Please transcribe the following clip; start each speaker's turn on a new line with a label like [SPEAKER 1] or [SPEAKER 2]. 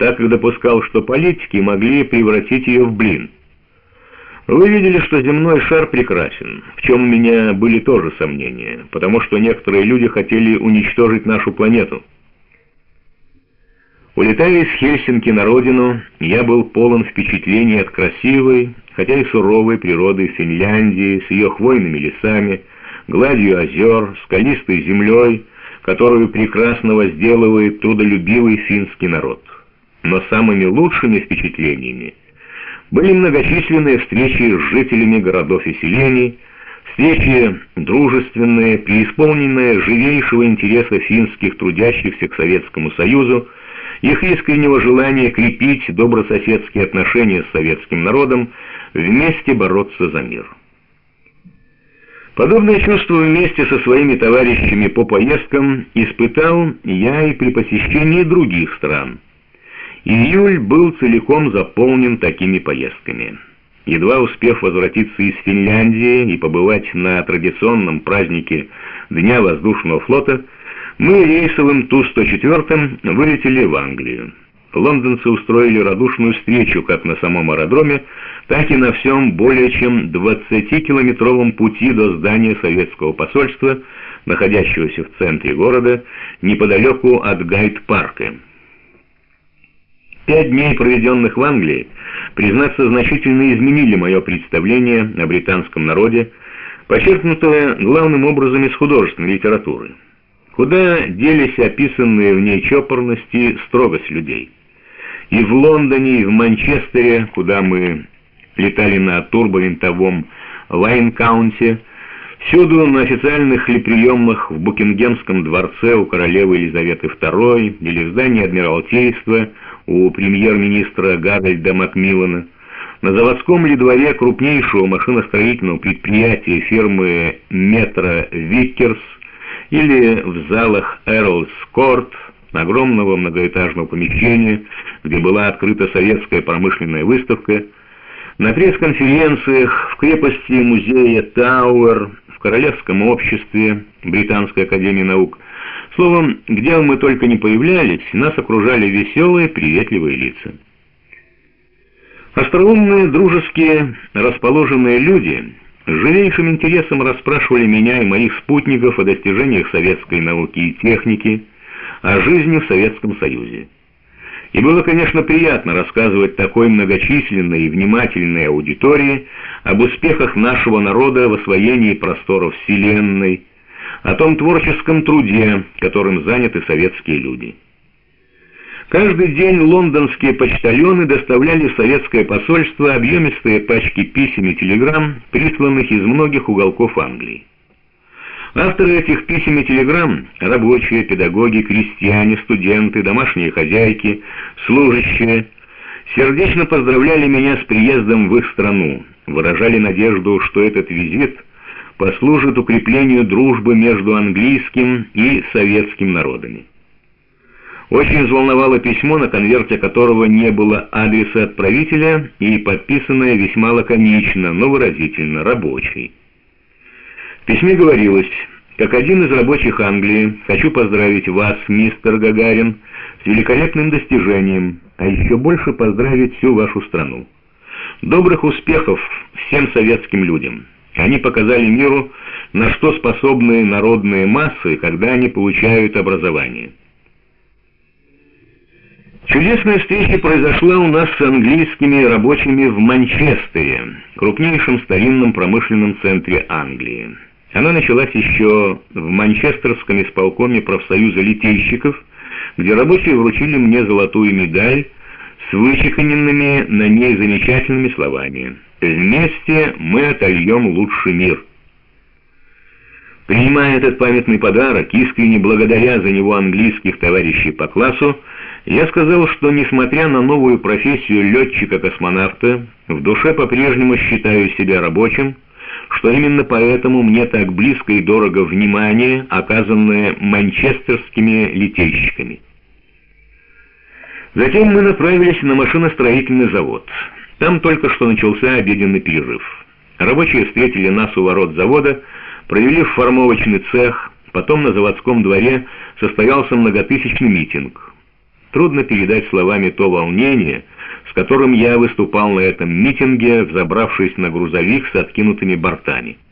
[SPEAKER 1] так как допускал, что политики могли превратить ее в блин. Вы видели, что земной шар прекрасен, в чем у меня были тоже сомнения, потому что некоторые люди хотели уничтожить нашу планету. Улетая из Хельсинки на родину, я был полон впечатлений от красивой, хотя и суровой природы Финляндии с ее хвойными лесами, гладью озер, скалистой землей, которую прекрасно возделывает трудолюбивый финский народ. Но самыми лучшими впечатлениями были многочисленные встречи с жителями городов и селений, встречи дружественные, преисполненные живейшего интереса финских трудящихся к Советскому Союзу, их искреннего желания крепить добрососедские отношения с советским народом, вместе бороться за мир. Подобное чувство вместе со своими товарищами по поездкам испытал я и при посещении других стран. Июль был целиком заполнен такими поездками. Едва успев возвратиться из Финляндии и побывать на традиционном празднике Дня воздушного флота, мы рейсовым Ту-104 вылетели в Англию. Лондонцы устроили радушную встречу как на самом аэродроме, так и на всем более чем 20-километровом пути до здания советского посольства, находящегося в центре города, неподалеку от Гайд-парка. 5 дней, проведенных в Англии, признаться, значительно изменили мое представление о британском народе, подчеркнутое главным образом из художественной литературы. Куда делись описанные в ней чопорность и строгость людей? И в Лондоне, и в Манчестере, куда мы летали на турбовинтовом Лайн-Каунте, всюду на официальных ли приемах в Букингемском дворце у королевы Елизаветы II или в здании Адмиралтейства у премьер-министра Гарольда Макмиллана, на заводском ли дворе крупнейшего машиностроительного предприятия фирмы Метро Виккерс или в залах Эрлс Корт, огромного многоэтажного помещения, где была открыта советская промышленная выставка, на пресс-конференциях в крепости музея Тауэр, в Королевском обществе Британской академии наук. Словом, где мы только не появлялись, нас окружали веселые, приветливые лица. Остроумные, дружеские, расположенные люди с живейшим интересом расспрашивали меня и моих спутников о достижениях советской науки и техники, о жизни в Советском Союзе. И было, конечно, приятно рассказывать такой многочисленной и внимательной аудитории об успехах нашего народа в освоении просторов Вселенной, о том творческом труде, которым заняты советские люди. Каждый день лондонские почтальоны доставляли в советское посольство объемистые пачки писем и телеграмм, присланных из многих уголков Англии. Авторы этих писем и телеграмм – рабочие, педагоги, крестьяне, студенты, домашние хозяйки, служащие – сердечно поздравляли меня с приездом в их страну, выражали надежду, что этот визит послужит укреплению дружбы между английским и советским народами. Очень взволновало письмо, на конверте которого не было адреса отправителя и подписанное весьма лаконично, но выразительно «рабочий». В письме говорилось: «Как один из рабочих Англии, хочу поздравить вас, мистер Гагарин, с великолепным достижением, а еще больше поздравить всю вашу страну. Добрых успехов всем советским людям. Они показали миру, на что способны народные массы, когда они получают образование». Чудесная встреча произошла у нас с английскими рабочими в Манчестере, крупнейшем старинном промышленном центре Англии. Она началась еще в Манчестерском исполкоме профсоюза литейщиков, где рабочие вручили мне золотую медаль с вычеканенными на ней замечательными словами: «Вместе мы отольем лучший мир». Принимая этот памятный подарок, искренне благодаря за него английских товарищей по классу, я сказал, что, несмотря на новую профессию летчика-космонавта, в душе по-прежнему считаю себя рабочим, что именно поэтому мне так близко и дорого внимание, оказанное манчестерскими литейщиками. Затем мы направились на машиностроительный завод. Там только что начался обеденный перерыв. Рабочие встретили нас у ворот завода, провели в формовочный цех, потом на заводском дворе состоялся многотысячный митинг. Трудно передать словами то волнение, с которым я выступал на этом митинге, взобравшись на грузовик с откинутыми бортами.